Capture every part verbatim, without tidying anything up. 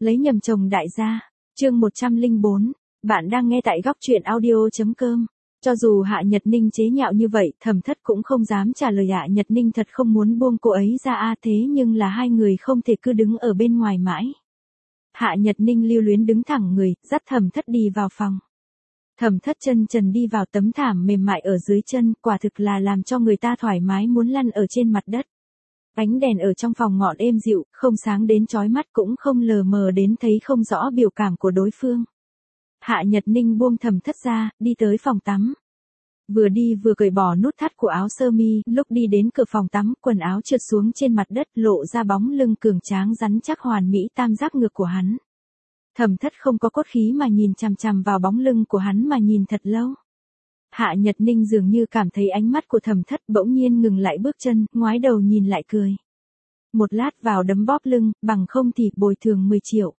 Lấy nhầm chồng đại gia. Chương một trăm lẻ bốn. Bạn đang nghe tại góc truyện audio chấm com. Cho dù Hạ Nhật Ninh chế nhạo như vậy, Thẩm Thất cũng không dám trả lời. Hạ Nhật Ninh thật không muốn buông cô ấy ra a, thế nhưng là hai người không thể cứ đứng ở bên ngoài mãi. Hạ Nhật Ninh lưu luyến đứng thẳng người, dắt Thẩm Thất đi vào phòng. Thẩm Thất chân trần đi vào tấm thảm mềm mại ở dưới chân, quả thực là làm cho người ta thoải mái muốn lăn ở trên mặt đất. Ánh đèn ở trong phòng ngọn êm dịu, không sáng đến chói mắt cũng không lờ mờ đến thấy không rõ biểu cảm của đối phương. Hạ Nhật Ninh buông Thẩm Thất ra, đi tới phòng tắm. Vừa đi vừa cởi bỏ nút thắt của áo sơ mi, lúc đi đến cửa phòng tắm, quần áo trượt xuống trên mặt đất, lộ ra bóng lưng cường tráng rắn chắc hoàn mỹ tam giác ngực của hắn. Thẩm Thất không có cốt khí mà nhìn chằm chằm vào bóng lưng của hắn mà nhìn thật lâu. Hạ Nhật Ninh dường như cảm thấy ánh mắt của Thẩm Thất, bỗng nhiên ngừng lại bước chân, ngoái đầu nhìn lại cười. Một lát vào đấm bóp lưng, bằng không thì bồi thường mười triệu.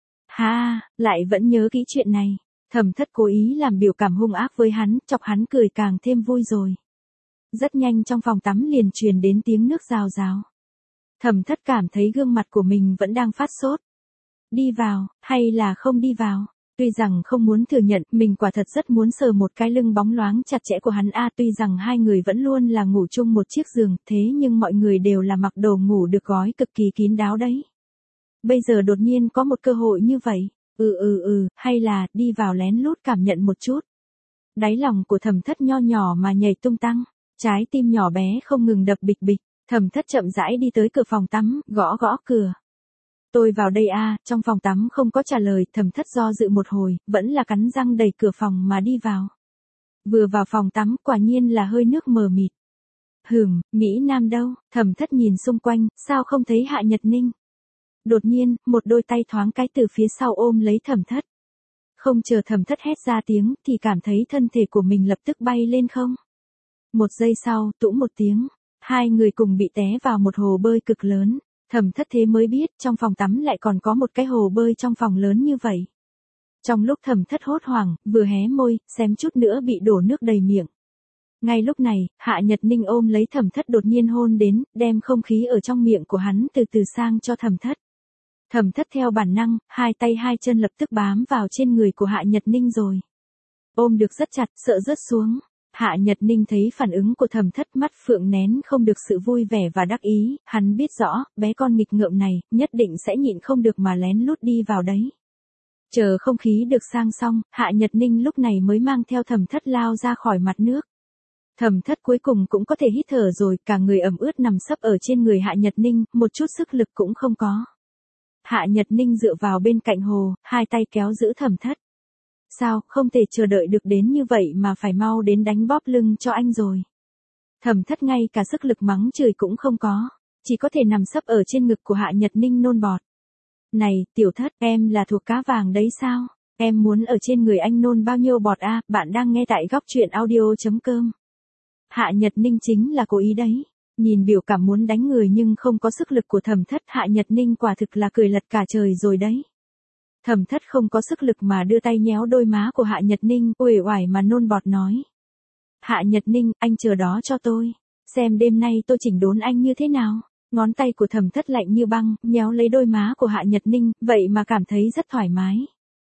Ha, lại vẫn nhớ kỹ chuyện này. Thẩm Thất cố ý làm biểu cảm hung ác với hắn, chọc hắn cười càng thêm vui rồi. Rất nhanh trong phòng tắm liền truyền đến tiếng nước rào rào. Thẩm Thất cảm thấy gương mặt của mình vẫn đang phát sốt. Đi vào, hay là không đi vào? Tuy rằng không muốn thừa nhận, mình quả thật rất muốn sờ một cái lưng bóng loáng chặt chẽ của hắn a. Tuy rằng hai người vẫn luôn là ngủ chung một chiếc giường, thế nhưng mọi người đều là mặc đồ ngủ được gói cực kỳ kín đáo đấy. Bây giờ đột nhiên có một cơ hội như vậy, ừ ừ ừ, hay là đi vào lén lút cảm nhận một chút. Đáy lòng của Thẩm Thất nho nhỏ mà nhảy tung tăng, trái tim nhỏ bé không ngừng đập bịch bịch. Thẩm Thất chậm rãi đi tới cửa phòng tắm, gõ gõ cửa. Tôi vào đây a. À, trong phòng tắm không có trả lời. Thẩm Thất do dự một hồi, vẫn là cắn răng đẩy cửa phòng mà đi vào. Vừa vào phòng tắm, quả nhiên là hơi nước mờ mịt. Hừm, Mỹ Nam đâu? Thẩm Thất nhìn xung quanh, sao không thấy Hạ Nhật Ninh? Đột nhiên, một đôi tay thoáng cái từ phía sau ôm lấy Thẩm Thất. Không chờ Thẩm Thất hét ra tiếng, thì cảm thấy thân thể của mình lập tức bay lên không. Một giây sau, tũm một tiếng, hai người cùng bị té vào một hồ bơi cực lớn. Thẩm Thất thế mới biết, trong phòng tắm lại còn có một cái hồ bơi trong phòng lớn như vậy. Trong lúc Thẩm Thất hốt hoảng, vừa hé môi, xém chút nữa bị đổ nước đầy miệng. Ngay lúc này, Hạ Nhật Ninh ôm lấy Thẩm Thất đột nhiên hôn đến, đem không khí ở trong miệng của hắn từ từ sang cho Thẩm Thất. Thẩm Thất theo bản năng, hai tay hai chân lập tức bám vào trên người của Hạ Nhật Ninh rồi. Ôm được rất chặt, sợ rớt xuống. Hạ Nhật Ninh thấy phản ứng của Thẩm Thất, mắt phượng nén không được sự vui vẻ và đắc ý, hắn biết rõ, bé con nghịch ngợm này, nhất định sẽ nhịn không được mà lén lút đi vào đấy. Chờ không khí được sang xong, Hạ Nhật Ninh lúc này mới mang theo Thẩm Thất lao ra khỏi mặt nước. Thẩm Thất cuối cùng cũng có thể hít thở rồi, cả người ẩm ướt nằm sấp ở trên người Hạ Nhật Ninh, một chút sức lực cũng không có. Hạ Nhật Ninh dựa vào bên cạnh hồ, hai tay kéo giữ Thẩm Thất. Sao, không thể chờ đợi được đến như vậy mà phải mau đến đánh bóp lưng cho anh rồi. Thẩm Thất ngay cả sức lực mắng chửi cũng không có, chỉ có thể nằm sấp ở trên ngực của Hạ Nhật Ninh nôn bọt. Này, Tiểu Thất, em là thuộc cá vàng đấy sao? Em muốn ở trên người anh nôn bao nhiêu bọt a? À? Bạn đang nghe tại góc truyện audio chấm com. Hạ Nhật Ninh chính là cố ý đấy. Nhìn biểu cảm muốn đánh người nhưng không có sức lực của Thẩm Thất, Hạ Nhật Ninh quả thực là cười lật cả trời rồi đấy. Thẩm Thất không có sức lực mà đưa tay nhéo đôi má của Hạ Nhật Ninh, uể oải mà nôn bọt nói. Hạ Nhật Ninh, anh chờ đó cho tôi. Xem đêm nay tôi chỉnh đốn anh như thế nào. Ngón tay của Thẩm Thất lạnh như băng, nhéo lấy đôi má của Hạ Nhật Ninh, vậy mà cảm thấy rất thoải mái.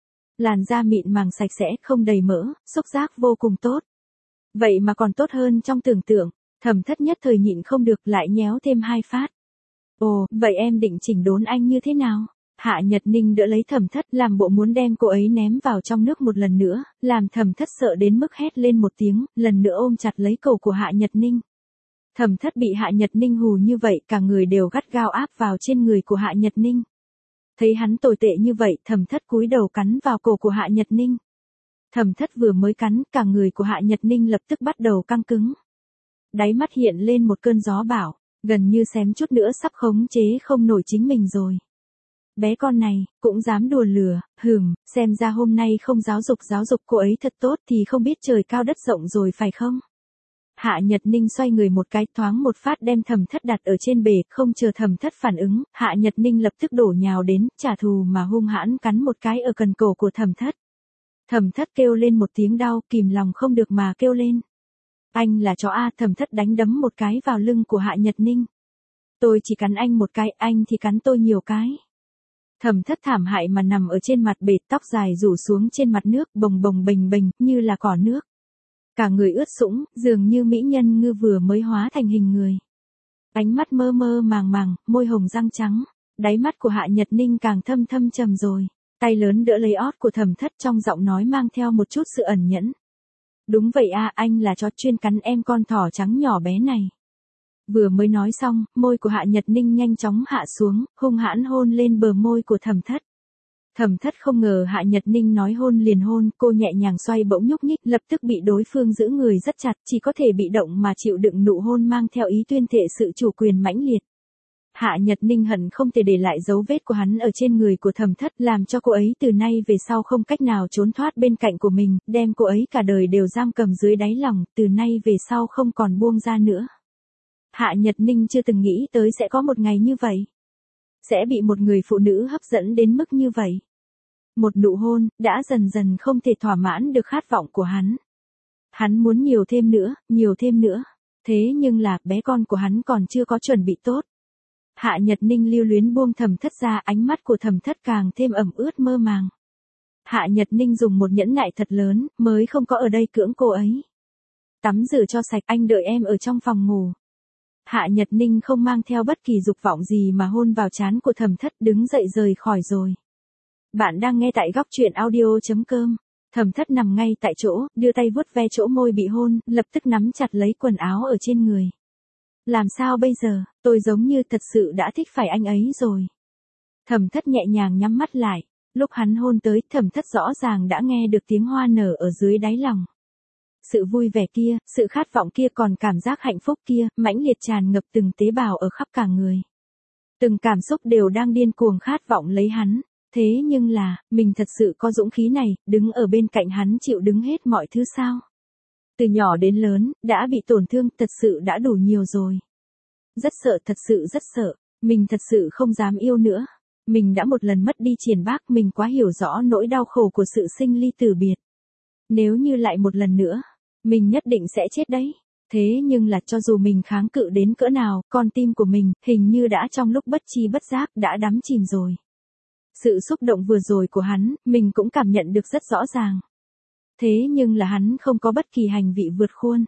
Làn da mịn màng sạch sẽ, không đầy mỡ, xúc giác vô cùng tốt. Vậy mà còn tốt hơn trong tưởng tượng. Thẩm Thất nhất thời nhịn không được lại nhéo thêm hai phát. Ồ, vậy em định chỉnh đốn anh như thế nào? Hạ Nhật Ninh đỡ lấy Thẩm Thất, làm bộ muốn đem cô ấy ném vào trong nước một lần nữa, làm Thẩm Thất sợ đến mức hét lên một tiếng, lần nữa ôm chặt lấy cổ của Hạ Nhật Ninh. Thẩm Thất bị Hạ Nhật Ninh hù như vậy, cả người đều gắt gao áp vào trên người của Hạ Nhật Ninh. Thấy hắn tồi tệ như vậy, Thẩm Thất cúi đầu cắn vào cổ của Hạ Nhật Ninh. Thẩm Thất vừa mới cắn, cả người của Hạ Nhật Ninh lập tức bắt đầu căng cứng. Đáy mắt hiện lên một cơn gió bão, gần như xém chút nữa sắp khống chế không nổi chính mình rồi. Bé con này, cũng dám đùa lừa, hừm, xem ra hôm nay không giáo dục giáo dục cô ấy thật tốt thì không biết trời cao đất rộng rồi phải không? Hạ Nhật Ninh xoay người một cái, thoáng một phát đem Thẩm Thất đặt ở trên bể, không chờ Thẩm Thất phản ứng, Hạ Nhật Ninh lập tức đổ nhào đến, trả thù mà hung hãn cắn một cái ở cần cổ của Thẩm Thất. Thẩm Thất kêu lên một tiếng đau, kìm lòng không được mà kêu lên. Anh là chó a. Thẩm Thất đánh đấm một cái vào lưng của Hạ Nhật Ninh. Tôi chỉ cắn anh một cái, anh thì cắn tôi nhiều cái. Thẩm Thất thảm hại mà nằm ở trên mặt bệt, tóc dài rủ xuống trên mặt nước, bồng bồng bềnh bềnh, như là cỏ nước. Cả người ướt sũng, dường như mỹ nhân ngư vừa mới hóa thành hình người. Ánh mắt mơ mơ màng màng, môi hồng răng trắng, đáy mắt của Hạ Nhật Ninh càng thâm thâm trầm rồi. Tay lớn đỡ lấy ót của Thẩm Thất, trong giọng nói mang theo một chút sự ẩn nhẫn. Đúng vậy a, anh là chó chuyên cắn em con thỏ trắng nhỏ bé này. Vừa mới nói xong, môi của Hạ Nhật Ninh nhanh chóng hạ xuống, hung hãn hôn lên bờ môi của Thẩm Thất. Thẩm Thất không ngờ Hạ Nhật Ninh nói hôn liền hôn, cô nhẹ nhàng xoay bỗng nhúc nhích, lập tức bị đối phương giữ người rất chặt, chỉ có thể bị động mà chịu đựng nụ hôn mang theo ý tuyên thệ sự chủ quyền mãnh liệt. Hạ Nhật Ninh hận không thể để lại dấu vết của hắn ở trên người của Thẩm Thất, làm cho cô ấy từ nay về sau không cách nào trốn thoát bên cạnh của mình, đem cô ấy cả đời đều giam cầm dưới đáy lòng, từ nay về sau không còn buông ra nữa. Hạ Nhật Ninh chưa từng nghĩ tới sẽ có một ngày như vậy. Sẽ bị một người phụ nữ hấp dẫn đến mức như vậy. Một nụ hôn, đã dần dần không thể thỏa mãn được khát vọng của hắn. Hắn muốn nhiều thêm nữa, nhiều thêm nữa. Thế nhưng là, bé con của hắn còn chưa có chuẩn bị tốt. Hạ Nhật Ninh lưu luyến buông Thẩm Thất ra, ánh mắt của Thẩm Thất càng thêm ẩm ướt mơ màng. Hạ Nhật Ninh dùng một nhẫn nại thật lớn, mới không có ở đây cưỡng cô ấy. Tắm rửa cho sạch, anh đợi em ở trong phòng ngủ. Hạ Nhật Ninh không mang theo bất kỳ dục vọng gì mà hôn vào trán của Thẩm Thất, đứng dậy rời khỏi rồi. Bạn đang nghe tại góc truyện audio chấm com. Thẩm Thất nằm ngay tại chỗ, đưa tay vuốt ve chỗ môi bị hôn, lập tức nắm chặt lấy quần áo ở trên người. Làm sao bây giờ, tôi giống như thật sự đã thích phải anh ấy rồi. Thẩm Thất nhẹ nhàng nhắm mắt lại, lúc hắn hôn tới, Thẩm Thất rõ ràng đã nghe được tiếng hoa nở ở dưới đáy lòng. Sự vui vẻ kia, sự khát vọng kia, còn cảm giác hạnh phúc kia, mãnh liệt tràn ngập từng tế bào ở khắp cả người. Từng cảm xúc đều đang điên cuồng khát vọng lấy hắn. Thế nhưng là, mình thật sự có dũng khí này, đứng ở bên cạnh hắn chịu đứng hết mọi thứ sao? Từ nhỏ đến lớn, đã bị tổn thương, thật sự đã đủ nhiều rồi. Rất sợ, thật sự rất sợ, mình thật sự không dám yêu nữa. Mình đã một lần mất đi Triển Bác, mình quá hiểu rõ nỗi đau khổ của sự sinh ly tử biệt. Nếu như lại một lần nữa, mình nhất định sẽ chết đấy. Thế nhưng là cho dù mình kháng cự đến cỡ nào, con tim của mình, hình như đã trong lúc bất chi bất giác, đã đắm chìm rồi. Sự xúc động vừa rồi của hắn, mình cũng cảm nhận được rất rõ ràng. Thế nhưng là hắn không có bất kỳ hành vị vượt khuôn.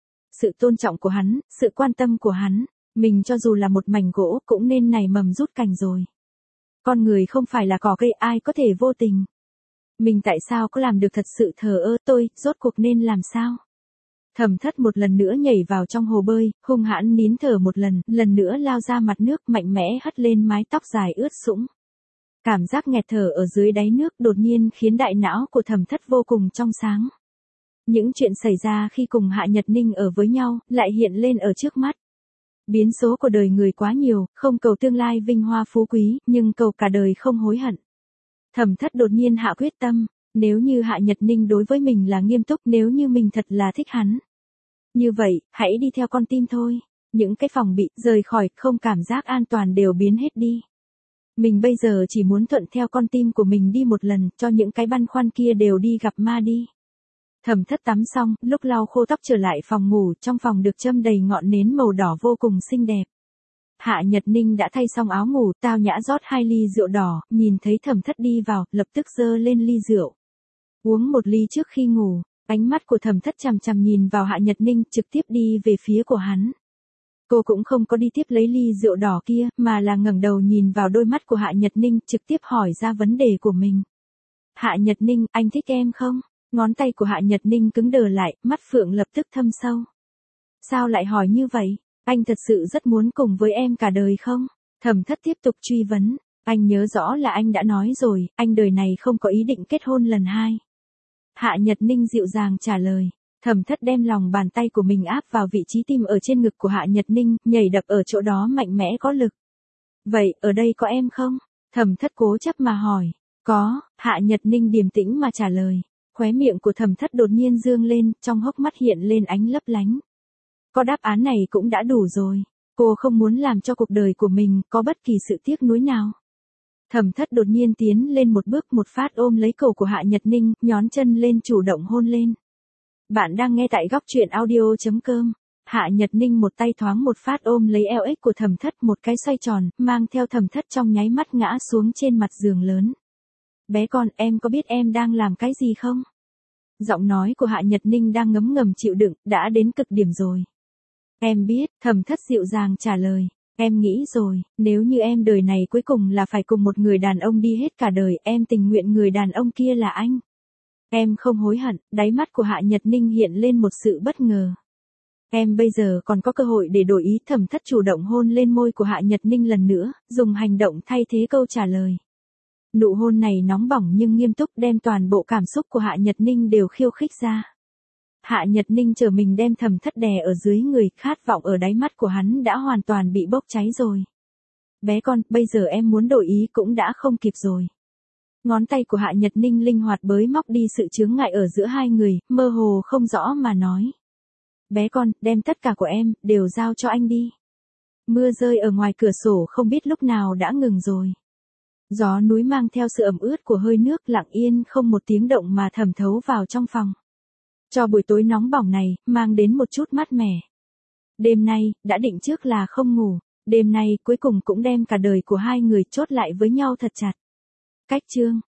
Sự tôn trọng của hắn, sự quan tâm của hắn, mình cho dù là một mảnh gỗ cũng nên nảy mầm rút cành rồi. Con người không phải là cỏ cây, ai có thể vô tình. Mình tại sao có làm được thật sự thờ ơ, tôi, rốt cuộc nên làm sao? Thẩm Thất một lần nữa nhảy vào trong hồ bơi, hung hãn nín thở một lần, lần nữa lao ra mặt nước, mạnh mẽ hất lên mái tóc dài ướt sũng. Cảm giác nghẹt thở ở dưới đáy nước đột nhiên khiến đại não của Thẩm Thất vô cùng trong sáng. Những chuyện xảy ra khi cùng Hạ Nhật Ninh ở với nhau, lại hiện lên ở trước mắt. Biến số của đời người quá nhiều, không cầu tương lai vinh hoa phú quý, nhưng cầu cả đời không hối hận. Thẩm Thất đột nhiên hạ quyết tâm, nếu như Hạ Nhật Ninh đối với mình là nghiêm túc, nếu như mình thật là thích hắn. Như vậy, hãy đi theo con tim thôi. Những cái phòng bị, rời khỏi, không cảm giác an toàn đều biến hết đi. Mình bây giờ chỉ muốn thuận theo con tim của mình đi một lần, cho những cái băn khoăn kia đều đi gặp ma đi. Thẩm Thất tắm xong, lúc lau khô tóc trở lại phòng ngủ, trong phòng được châm đầy ngọn nến màu đỏ vô cùng xinh đẹp. Hạ Nhật Ninh đã thay xong áo ngủ, tao nhã rót hai ly rượu đỏ, nhìn thấy Thẩm Thất đi vào, lập tức giơ lên ly rượu. Uống một ly trước khi ngủ, ánh mắt của Thẩm Thất chằm chằm nhìn vào Hạ Nhật Ninh, trực tiếp đi về phía của hắn. Cô cũng không có đi tiếp lấy ly rượu đỏ kia, mà là ngẩng đầu nhìn vào đôi mắt của Hạ Nhật Ninh, trực tiếp hỏi ra vấn đề của mình. Hạ Nhật Ninh, anh thích em không? Ngón tay của Hạ Nhật Ninh cứng đờ lại, mắt phượng lập tức thâm sâu. Sao lại hỏi như vậy? Anh thật sự rất muốn cùng với em cả đời không? Thẩm Thất tiếp tục truy vấn. Anh nhớ rõ là anh đã nói rồi, anh đời này không có ý định kết hôn lần hai. Hạ Nhật Ninh dịu dàng trả lời. Thẩm Thất đem lòng bàn tay của mình áp vào vị trí tim ở trên ngực của Hạ Nhật Ninh, nhảy đập ở chỗ đó mạnh mẽ có lực. Vậy, ở đây có em không? Thẩm Thất cố chấp mà hỏi. Có, Hạ Nhật Ninh điềm tĩnh mà trả lời. Khóe miệng của Thẩm Thất đột nhiên dương lên, trong hốc mắt hiện lên ánh lấp lánh. Có đáp án này cũng đã đủ rồi. Cô không muốn làm cho cuộc đời của mình có bất kỳ sự tiếc nuối nào. Thẩm Thất đột nhiên tiến lên một bước, một phát ôm lấy cổ của Hạ Nhật Ninh, nhón chân lên chủ động hôn lên. Bạn đang nghe tại góc truyện audio chấm com. Hạ Nhật Ninh một tay thoáng một phát ôm lấy eo ếch của Thẩm Thất, một cái xoay tròn, mang theo Thẩm Thất trong nháy mắt ngã xuống trên mặt giường lớn. Bé con, em có biết em đang làm cái gì không? Giọng nói của Hạ Nhật Ninh đang ngấm ngầm chịu đựng, đã đến cực điểm rồi. Em biết, Thẩm Thất dịu dàng trả lời. Em nghĩ rồi, nếu như em đời này cuối cùng là phải cùng một người đàn ông đi hết cả đời, em tình nguyện người đàn ông kia là anh. Em không hối hận. Đáy mắt của Hạ Nhật Ninh hiện lên một sự bất ngờ. Em bây giờ còn có cơ hội để đổi ý. Thẩm Thất chủ động hôn lên môi của Hạ Nhật Ninh lần nữa, dùng hành động thay thế câu trả lời. Nụ hôn này nóng bỏng nhưng nghiêm túc, đem toàn bộ cảm xúc của Hạ Nhật Ninh đều khiêu khích ra. Hạ Nhật Ninh chờ mình đem Thẩm Thất đè ở dưới người, khát vọng ở đáy mắt của hắn đã hoàn toàn bị bốc cháy rồi. Bé con, bây giờ em muốn đổi ý cũng đã không kịp rồi. Ngón tay của Hạ Nhật Ninh linh hoạt bới móc đi sự chướng ngại ở giữa hai người, mơ hồ không rõ mà nói. Bé con, đem tất cả của em, đều giao cho anh đi. Mưa rơi ở ngoài cửa sổ không biết lúc nào đã ngừng rồi. Gió núi mang theo sự ẩm ướt của hơi nước lặng yên không một tiếng động mà thẩm thấu vào trong phòng. Cho buổi tối nóng bỏng này, mang đến một chút mát mẻ. Đêm nay, đã định trước là không ngủ. Đêm nay cuối cùng cũng đem cả đời của hai người chốt lại với nhau thật chặt. Cách chương